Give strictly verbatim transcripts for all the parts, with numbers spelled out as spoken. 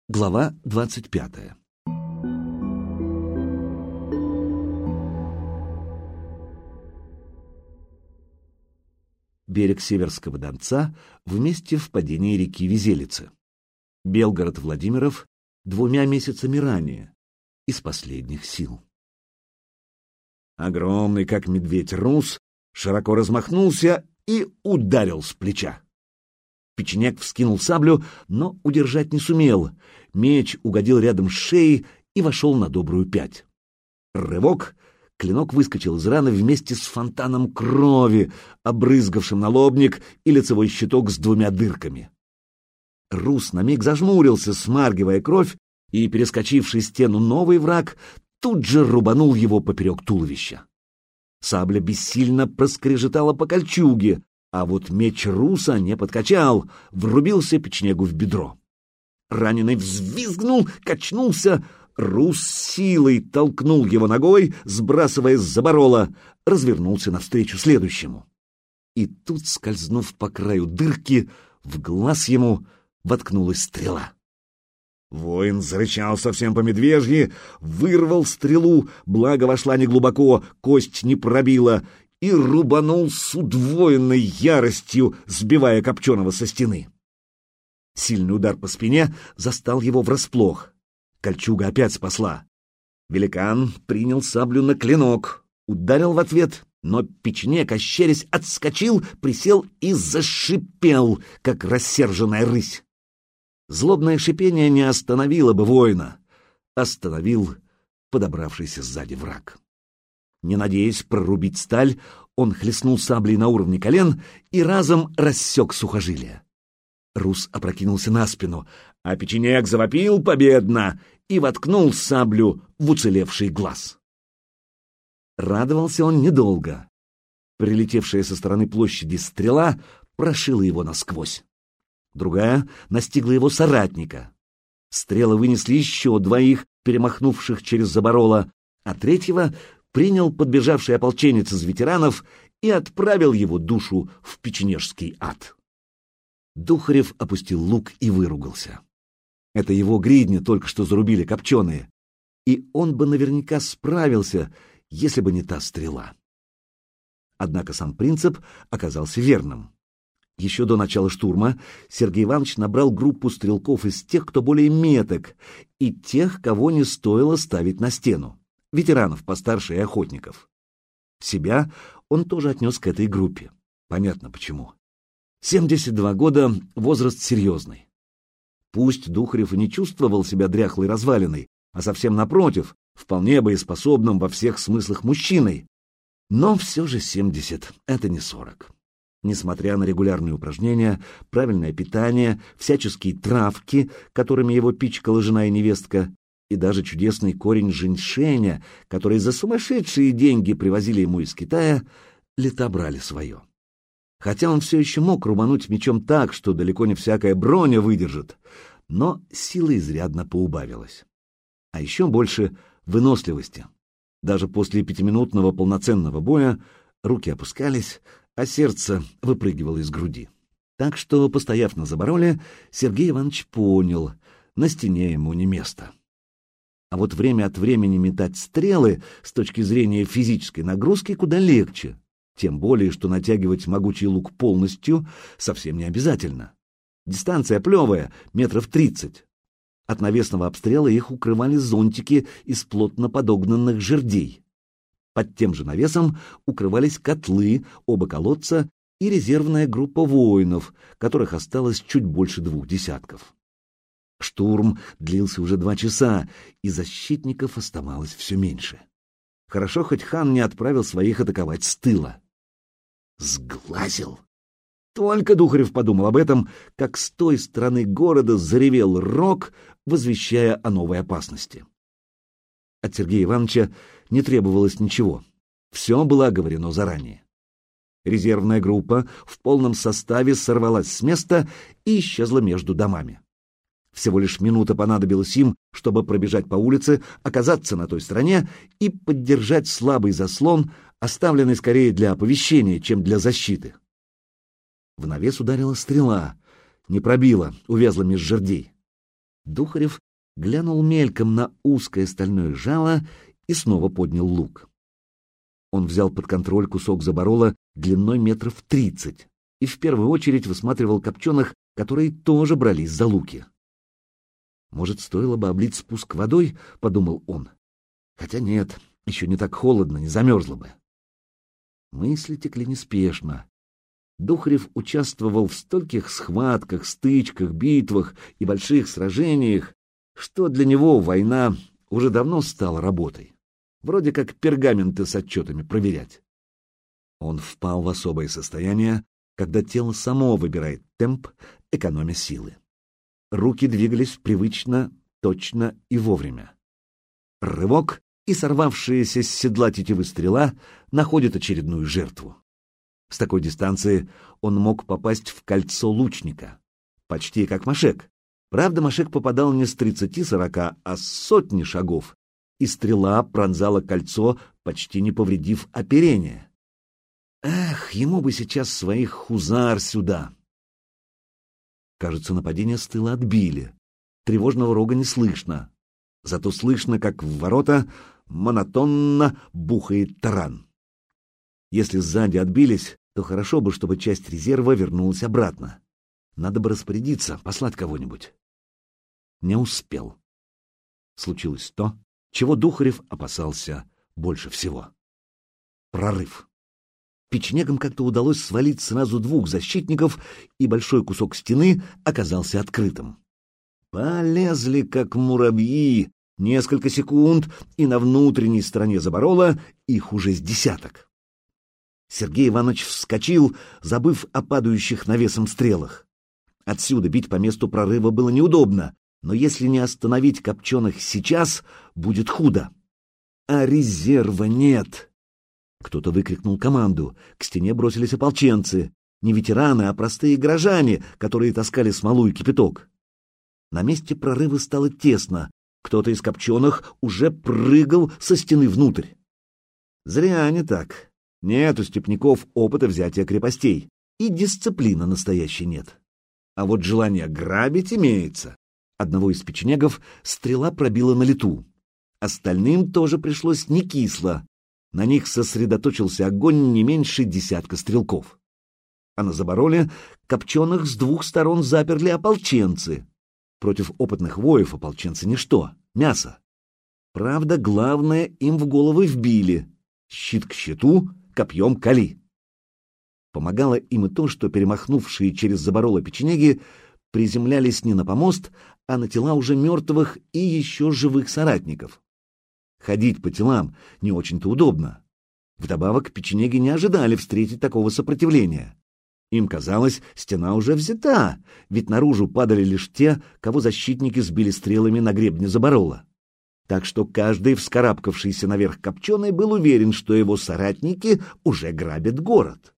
Глава двадцать пятая. Берег Северского Донца в месте впадения реки Визелицы. Белгород-Владимиров двумя месяцами ранее, из последних сил. Огромный, как медведь, рус широко размахнулся и ударил с плеча. Печенек вскинул саблю, но удержать не сумел. Меч угодил рядом с шеей и вошел на добрую пять. Рывок. Клинок выскочил из раны вместе с фонтаном крови, обрызгавшим налобник и лицевой щиток с двумя дырками. Рус на миг зажмурился, смаргивая кровь, и, перескочивший стену новый враг, тут же рубанул его поперек туловища. Сабля бессильно проскрежетала по кольчуге, а вот меч руса не подкачал, врубился печенегу в бедро. Раненый взвизгнул, качнулся. Рус силой толкнул его ногой, сбрасывая с заборола, развернулся навстречу следующему. И тут, скользнув по краю дырки, в глаз ему воткнулась стрела. Воин зарычал совсем по-медвежьи, вырвал стрелу, благо вошла неглубоко, кость не пробила, и рубанул с удвоенной яростью, сбивая Копченого со стены. Сильный удар по спине застал его врасплох. Кольчуга опять спасла. Великан принял саблю на клинок, ударил в ответ, но печенек, ощерясь, отскочил, присел и зашипел, как рассерженная рысь. Злобное шипение не остановило бы воина, остановил подобравшийся сзади враг. Не надеясь прорубить сталь, он хлестнул саблей на уровне колен и разом рассек сухожилия. Рус опрокинулся на спину, а печенек завопил победно и воткнул саблю в уцелевший глаз. Радовался он недолго. Прилетевшая со стороны площади стрела прошила его насквозь. Другая настигла его соратника. Стрелы вынесли еще двоих, перемахнувших через заборола, а третьего принял подбежавший ополченец из ветеранов и отправил его душу в печенежский ад. Духарев опустил лук и выругался. Это его гридни только что зарубили Копченые, и он бы наверняка справился, если бы не та стрела. Однако сам принцип оказался верным. Еще до начала штурма Сергей Иванович набрал группу стрелков из тех, кто более меток, и тех, кого не стоило ставить на стену, ветеранов постарше и охотников. Себя он тоже отнес к этой группе. Понятно почему. семьдесят два года — возраст серьезный. Пусть Духарев и не чувствовал себя дряхлой развалиной, а совсем напротив, вполне боеспособным во всех смыслах мужчиной, но все же семьдесят — это не сорок. Несмотря на регулярные упражнения, правильное питание, всяческие травки, которыми его пичкала жена и невестка, и даже чудесный корень женьшеня, который за сумасшедшие деньги привозили ему из Китая, лета брали свое. Хотя он все еще мог рубануть мечом так, что далеко не всякая броня выдержит, но сила изрядно поубавилась. А еще больше выносливости. Даже после пятиминутного полноценного боя руки опускались, а сердце выпрыгивало из груди. Так что, постояв на забороле, Сергей Иванович понял, на стене ему не место. А вот время от времени метать стрелы с точки зрения физической нагрузки куда легче. Тем более, что натягивать могучий лук полностью совсем не обязательно. Дистанция плевая, метров тридцать. От навесного обстрела их укрывали зонтики из плотно подогнанных жердей. Под тем же навесом укрывались котлы, оба колодца и резервная группа воинов, которых осталось чуть больше двух десятков. Штурм длился уже два часа, и защитников оставалось все меньше. Хорошо, хоть хан не отправил своих атаковать с тыла. Сглазил. Только Духарев подумал об этом, как с той стороны города заревел рог, возвещая о новой опасности. От Сергея Ивановича не требовалось ничего. Все было оговорено заранее. Резервная группа в полном составе сорвалась с места и исчезла между домами. Всего лишь минута понадобилась им, чтобы пробежать по улице, оказаться на той стороне и поддержать слабый заслон, оставленный скорее для оповещения, чем для защиты. В навес ударила стрела, не пробила, увязла меж жердей. Духарев глянул мельком на узкое стальное жало и снова поднял лук. Он взял под контроль кусок заборола длиной метров тридцать и в первую очередь высматривал копченых, которые тоже брались за луки. «Может, стоило бы облить спуск водой?» — подумал он. «Хотя нет, еще не так холодно, не замерзло бы». Мысли текли неспешно. Духарев участвовал в стольких схватках, стычках, битвах и больших сражениях, что для него война уже давно стала работой. Вроде как пергаменты с отчетами проверять. Он впал в особое состояние, когда тело само выбирает темп, экономя силы. Руки двигались привычно, точно и вовремя. Рывок, и сорвавшаяся с седла тетивы стрела находит очередную жертву. С такой дистанции он мог попасть в кольцо лучника. Почти как Машек. Правда, Машек попадал не с тридцати-сорока, а с сотни шагов, и стрела пронзала кольцо, почти не повредив оперение. Эх, ему бы сейчас своих хузар сюда. Кажется, нападение с тыла отбили. Тревожного рога не слышно. Зато слышно, как в ворота монотонно бухает таран. Если сзади отбились, то хорошо бы, чтобы часть резерва вернулась обратно. Надо бы распорядиться, послать кого-нибудь. Не успел. Случилось то, чего Духарев опасался больше всего. Прорыв. Печенегам как-то удалось свалить сразу двух защитников, и большой кусок стены оказался открытым. Полезли, как муравьи, несколько секунд, и на внутренней стороне заборола их уже с десяток. Сергей Иванович вскочил, забыв о падающих навесом стрелах. Отсюда бить по месту прорыва было неудобно, но если не остановить копченых сейчас, будет худо. А резерва нет. Кто-то выкрикнул команду. К стене бросились ополченцы. Не ветераны, а простые горожане, которые таскали смолу и кипяток. На месте прорыва стало тесно. Кто-то из копченых уже прыгал со стены внутрь. Зря они так. Нет у степняков опыта взятия крепостей, и дисциплины настоящей нет. А вот желание грабить имеется. Одного из печенегов стрела пробила на лету. Остальным тоже пришлось не кисло. На них сосредоточился огонь не меньше десятка стрелков. А на забороле копченых с двух сторон заперли ополченцы. Против опытных воев ополченцы ничто, мясо. Правда, главное им в головы вбили. Щит к щиту, копьем кали. Помогало им и то, что перемахнувшие через забороло печенеги приземлялись не на помост, а на тела уже мертвых и еще живых соратников. Ходить по телам не очень-то удобно. Вдобавок печенеги не ожидали встретить такого сопротивления. Им казалось, стена уже взята, ведь наружу падали лишь те, кого защитники сбили стрелами на гребне заборола. Так что каждый, вскарабкавшийся наверх копченый, был уверен, что его соратники уже грабят город.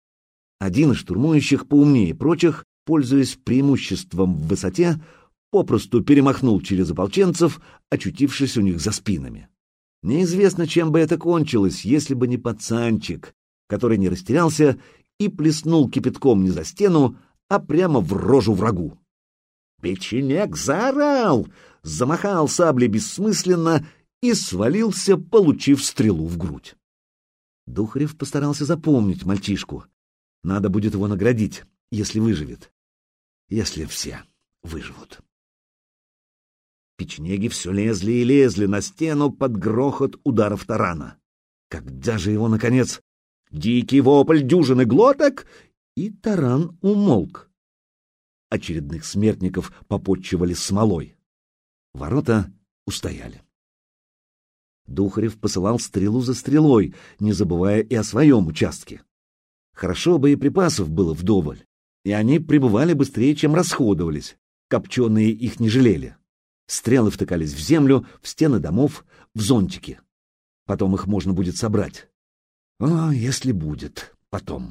Один из штурмующих, поумнее прочих, пользуясь преимуществом в высоте, попросту перемахнул через ополченцев, очутившись у них за спинами. Неизвестно, чем бы это кончилось, если бы не пацанчик, который не растерялся и плеснул кипятком не за стену, а прямо в рожу врагу. Печенег заорал, замахал саблей бессмысленно и свалился, получив стрелу в грудь. Духарев постарался запомнить мальчишку. Надо будет его наградить, если выживет. Если все выживут. Печенеги все лезли и лезли на стену под грохот ударов тарана. Когда же его, наконец, дикий вопль дюжины глоток, и таран умолк. Очередных смертников попотчевали смолой. Ворота устояли. Духарев посылал стрелу за стрелой, не забывая и о своем участке. Хорошо боеприпасов было вдоволь, и они прибывали быстрее, чем расходовались. Копченые их не жалели. Стрелы втыкались в землю, в стены домов, в зонтики. Потом их можно будет собрать. О, если будет потом.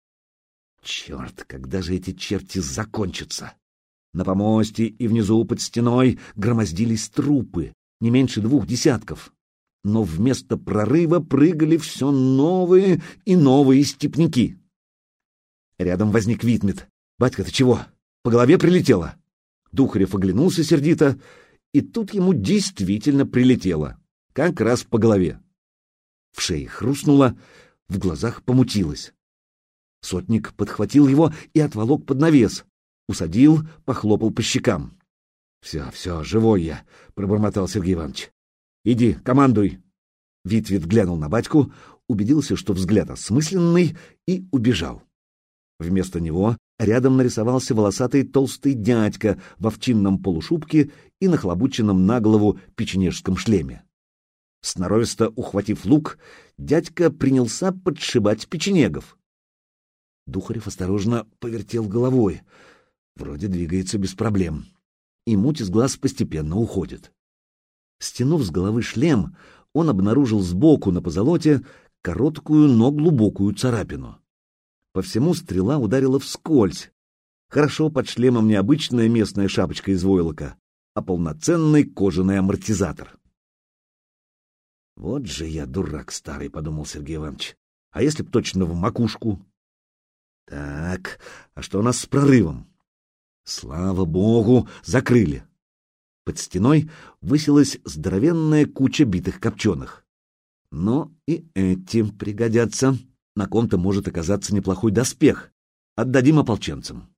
Черт, когда же эти черти закончатся? На помосте и внизу под стеной громоздились трупы, не меньше двух десятков. Но вместо прорыва прыгали все новые и новые степняки. Рядом возник Витмет. «Батька, ты чего? По голове прилетело?» Духарев оглянулся сердито, и тут ему действительно прилетело, как раз по голове. В шее хрустнуло, в глазах помутилось. Сотник подхватил его и отволок под навес, усадил, похлопал по щекам. — Все, все, живой я, — пробормотал Сергей Иванович. — Иди, командуй. Витвет глянул на батьку, убедился, что взгляд осмысленный, и убежал. Вместо него рядом нарисовался волосатый толстый дядька в овчинном полушубке и нахлобученном на голову печенежском шлеме. Сноровисто ухватив лук, дядька принялся подшибать печенегов. Духарев осторожно повертел головой. Вроде двигается без проблем. И муть из глаз постепенно уходит. Стянув с головы шлем, он обнаружил сбоку на позолоте короткую, но глубокую царапину. По всему стрела ударила вскользь. Хорошо под шлемом не обычная местная шапочка из войлока, а полноценный кожаный амортизатор. «Вот же я дурак старый», — подумал Сергей Иванович. «А если б точно в макушку?» «Так, а что у нас с прорывом?» «Слава богу, закрыли». Под стеной высилась здоровенная куча битых копченых. Но и эти пригодятся. На ком-то может оказаться неплохой доспех. Отдадим ополченцам.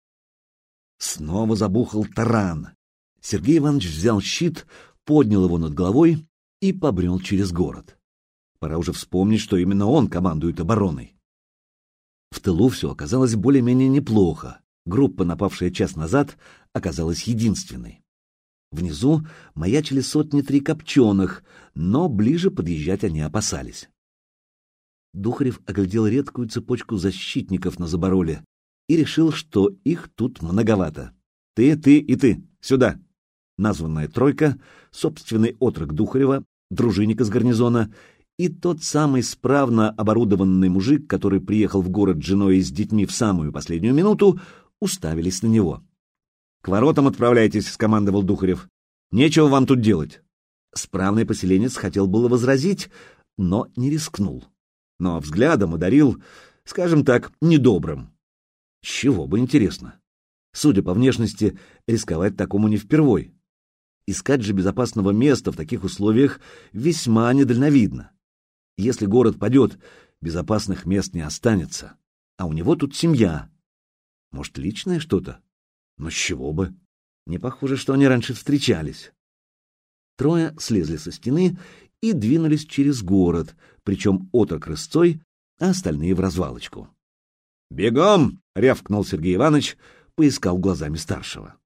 Снова забухал таран. Сергей Иванович взял щит, поднял его над головой и побрел через город. Пора уже вспомнить, что именно он командует обороной. В тылу все оказалось более-менее неплохо. Группа, напавшая час назад, оказалась единственной. Внизу маячили сотни три копченых, но ближе подъезжать они опасались. Духарев оглядел редкую цепочку защитников на забороле и решил, что их тут многовато. «Ты, ты и ты! Сюда!» Названная тройка, собственный отрок Духарева, дружинник из гарнизона и тот самый справно оборудованный мужик, который приехал в город с женой и с детьми в самую последнюю минуту, уставились на него. «К воротам отправляйтесь», — скомандовал Духарев. «Нечего вам тут делать». Справный поселенец хотел было возразить, но не рискнул. Но взглядом одарил, скажем так, недобрым. С чего бы, интересно? Судя по внешности, рисковать такому не впервой. Искать же безопасного места в таких условиях весьма недальновидно. Если город падет, безопасных мест не останется. А у него тут семья. Может, личное что-то? Но с чего бы? Не похоже, что они раньше встречались. Трое слезли со стены и двинулись через город, причем отрок рысцой, а остальные в развалочку. «Бегом!» — рявкнул Сергей Иванович, поискал глазами старшего.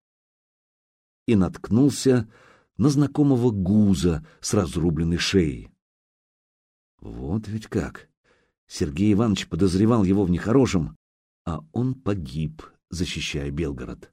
И наткнулся на знакомого Гуза с разрубленной шеей. Вот ведь как! Сергей Иванович подозревал его в нехорошем, а он погиб, защищая Белгород.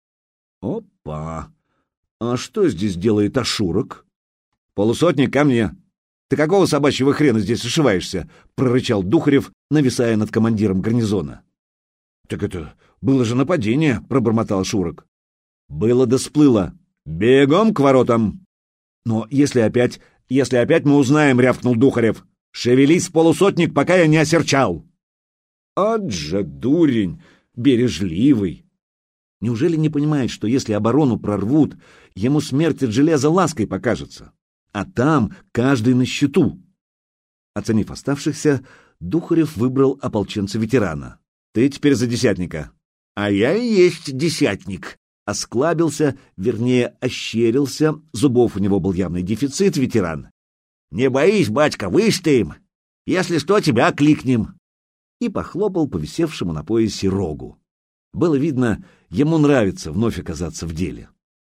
«Опа! А что здесь делает Ашурок?» «Полусотник, ко мне! Ты какого собачьего хрена здесь ошиваешься?» — прорычал Духарев, нависая над командиром гарнизона. «Так это было же нападение!» — пробормотал Ашурок. «Было да сплыло. Бегом к воротам!» «Но если опять, если опять мы узнаем», — рявкнул Духарев. «Шевелись, полусотник, пока я не осерчал!» «От же дурень! Бережливый!» Неужели не понимает, что если оборону прорвут, ему смерть от железа лаской покажется? А там каждый на счету. Оценив оставшихся, Духарев выбрал ополченца-ветерана. «Ты теперь за десятника». «А я и есть десятник», — осклабился, вернее, ощерился, зубов у него был явный дефицит, ветеран. «Не боись, батька, выстоим. Если что, тебя кликнем». И похлопал по висевшему на поясе рогу. Было видно, ему нравится вновь оказаться в деле.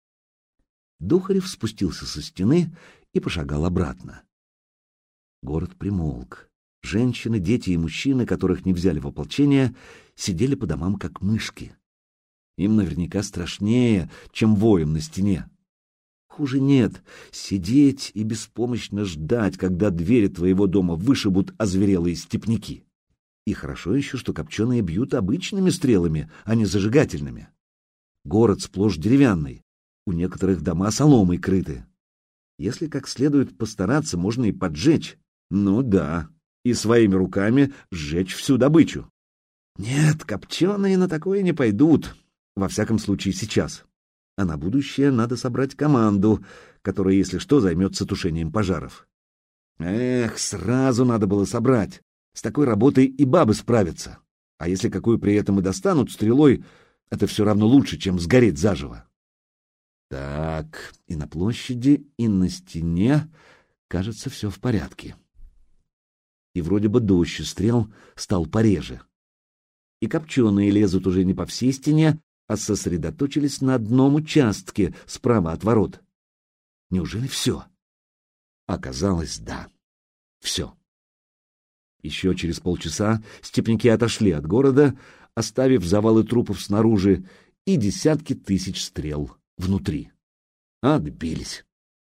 Духарев спустился со стены и пошагал обратно. Город примолк. Женщины, дети и мужчины, которых не взяли в ополчение, сидели по домам как мышки. Им наверняка страшнее, чем воем на стене. Хуже нет — сидеть и беспомощно ждать, когда двери твоего дома вышибут озверелые степняки. И хорошо еще, что копченые бьют обычными стрелами, а не зажигательными. Город сплошь деревянный, у некоторых дома соломой крыты. Если как следует постараться, можно и поджечь. Ну да, и своими руками сжечь всю добычу. Нет, копченые на такое не пойдут, во всяком случае сейчас. А на будущее надо собрать команду, которая, если что, займется тушением пожаров. Эх, сразу надо было собрать. С такой работой и бабы справятся. А если какую при этом и достанут стрелой, это все равно лучше, чем сгореть заживо. Так, и на площади, и на стене, кажется, все в порядке. И вроде бы дождь стрел стал пореже. И копченые лезут уже не по всей стене, а сосредоточились на одном участке справа от ворот. Неужели все? Оказалось, да, все. Еще через полчаса степняки отошли от города, оставив завалы трупов снаружи и десятки тысяч стрел внутри. Отбились.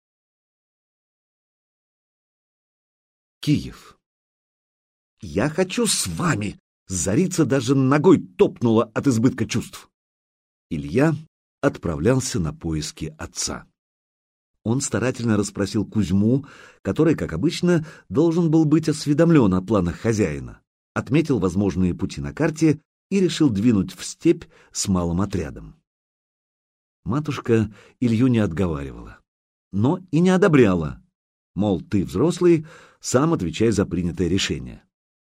Киев. «Я хочу с вами!» Зарица даже ногой топнула от избытка чувств. Илья отправлялся на поиски отца. Он старательно расспросил Кузьму, который, как обычно, должен был быть осведомлен о планах хозяина, отметил возможные пути на карте и решил двинуть в степь с малым отрядом. Матушка Илью не отговаривала, но и не одобряла, мол, ты взрослый, сам отвечай за принятое решение.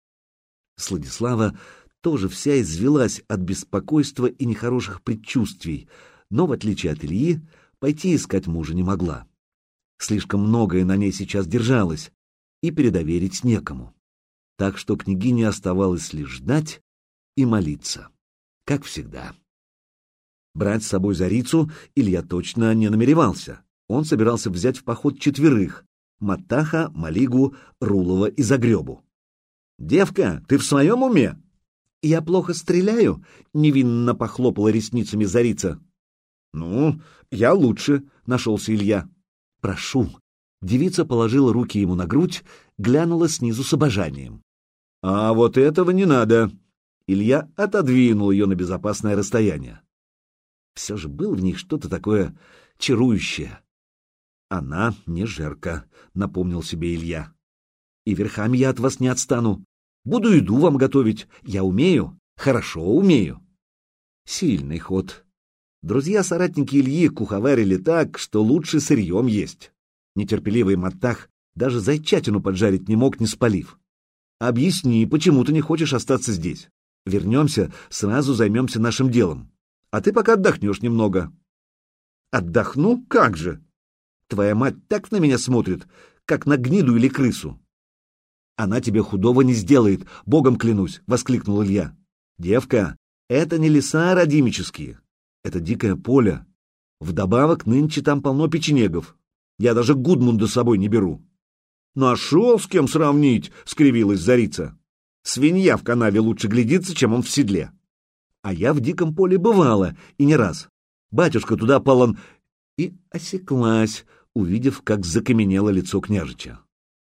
Сладислава тоже вся извелась от беспокойства и нехороших предчувствий, но, в отличие от Ильи, пойти искать мужа не могла. Слишком многое на ней сейчас держалось, и передоверить некому. Так что княгине оставалось лишь ждать и молиться, как всегда. Брать с собой Зарицу Илья точно не намеревался. Он собирался взять в поход четверых — Матаха, Малигу, Рулова и Загребу. «Девка, ты в своем уме?» «Я плохо стреляю?» — невинно похлопала ресницами Зарица. «Ну, я лучше», — нашелся Илья. «Прошу». Девица положила руки ему на грудь, глянула снизу с обожанием. «А вот этого не надо». Илья отодвинул ее на безопасное расстояние. Все же было в них что-то такое чарующее. «Она не жерка», — напомнил себе Илья. «И верхами я от вас не отстану. Буду еду вам готовить. Я умею, хорошо умею». Сильный ход. Друзья-соратники Ильи куховарили так, что лучше сырьем есть. Нетерпеливый Матах даже зайчатину поджарить не мог, не спалив. «Объясни, почему ты не хочешь остаться здесь? Вернемся, сразу займемся нашим делом. А ты пока отдохнешь немного». «Отдохну? Как же? Твоя мать так на меня смотрит, как на гниду или крысу». «Она тебе худого не сделает, богом клянусь», — воскликнул Илья. «Девка, это не леса родимические, это дикое поле. Вдобавок нынче там полно печенегов. Я даже Гудмунда с собой не беру». «Нашел с кем сравнить», — скривилась Зарица. «Свинья в канаве лучше глядится, чем он в седле». «А я в диком поле бывала, и не раз. Батюшка туда полон...» И осеклась, увидев, как закаменело лицо княжича.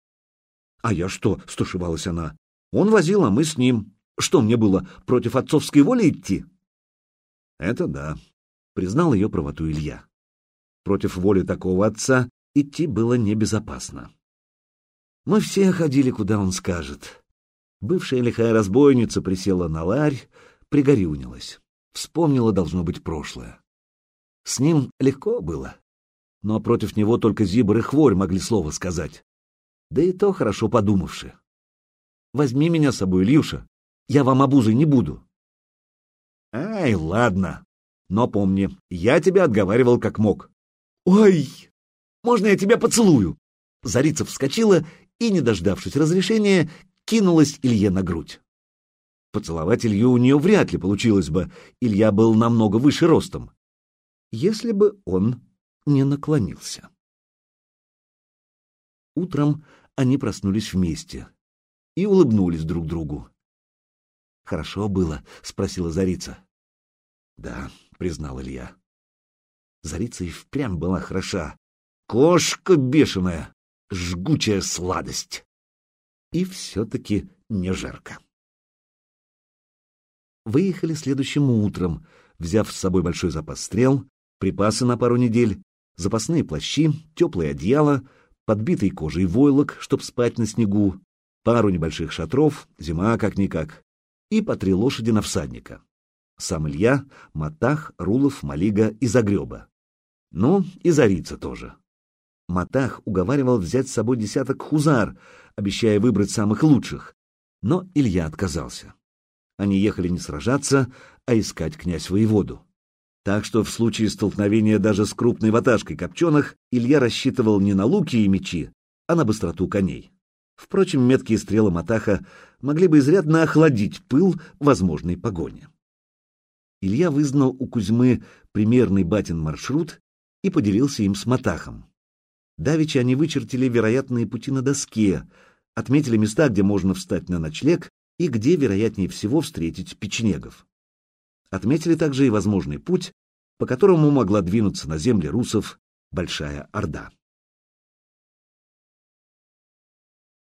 «А я что?» — стушевалась она. «Он возил, а мы с ним. Что мне было, против отцовской воли идти?» «Это да», — признал ее правоту Илья. Против воли такого отца идти было небезопасно. Мы все ходили, куда он скажет. Бывшая лихая разбойница присела на ларь, пригорюнилась. Вспомнила, должно быть, прошлое. С ним легко было, но против него только Зибр и Хворь могли слово сказать. Да и то хорошо подумавши. «Возьми меня с собой, Ильюша, я вам обузой не буду». «Ай, ладно, но помни, я тебя отговаривал как мог». «Ой, можно я тебя поцелую?» Зарица вскочила и, не дождавшись разрешения, кинулась Илье на грудь. Поцеловать Илью у нее вряд ли получилось бы, Илья был намного выше ростом, если бы он не наклонился. Утром они проснулись вместе и улыбнулись друг другу. «Хорошо было?» — спросила Зарица. «Да», — признал Илья. Зарица и впрямь была хороша. Кошка бешеная, жгучая сладость. И все-таки не жарко. Выехали следующим утром, взяв с собой большой запас стрел, припасы на пару недель, запасные плащи, теплые одеяла, подбитый кожей войлок, чтоб спать на снегу, пару небольших шатров, зима как-никак, и по три лошади на всадника. Сам Илья, Матах, Рулов, Малига и Загреба. Ну, и Зарица тоже. Матах уговаривал взять с собой десяток хузар, обещая выбрать самых лучших, но Илья отказался. Они ехали не сражаться, а искать князь-воеводу. Так что в случае столкновения даже с крупной ваташкой копченых Илья рассчитывал не на луки и мечи, а на быстроту коней. Впрочем, меткие стрелы Матаха могли бы изрядно охладить пыл возможной погони. Илья вызнал у Кузьмы примерный батин маршрут и поделился им с Матахом. Давеча они вычертили вероятные пути на доске, отметили места, где можно встать на ночлег и где, вероятнее всего, встретить печенегов. Отметили также и возможный путь, по которому могла двинуться на земли русов Большая Орда.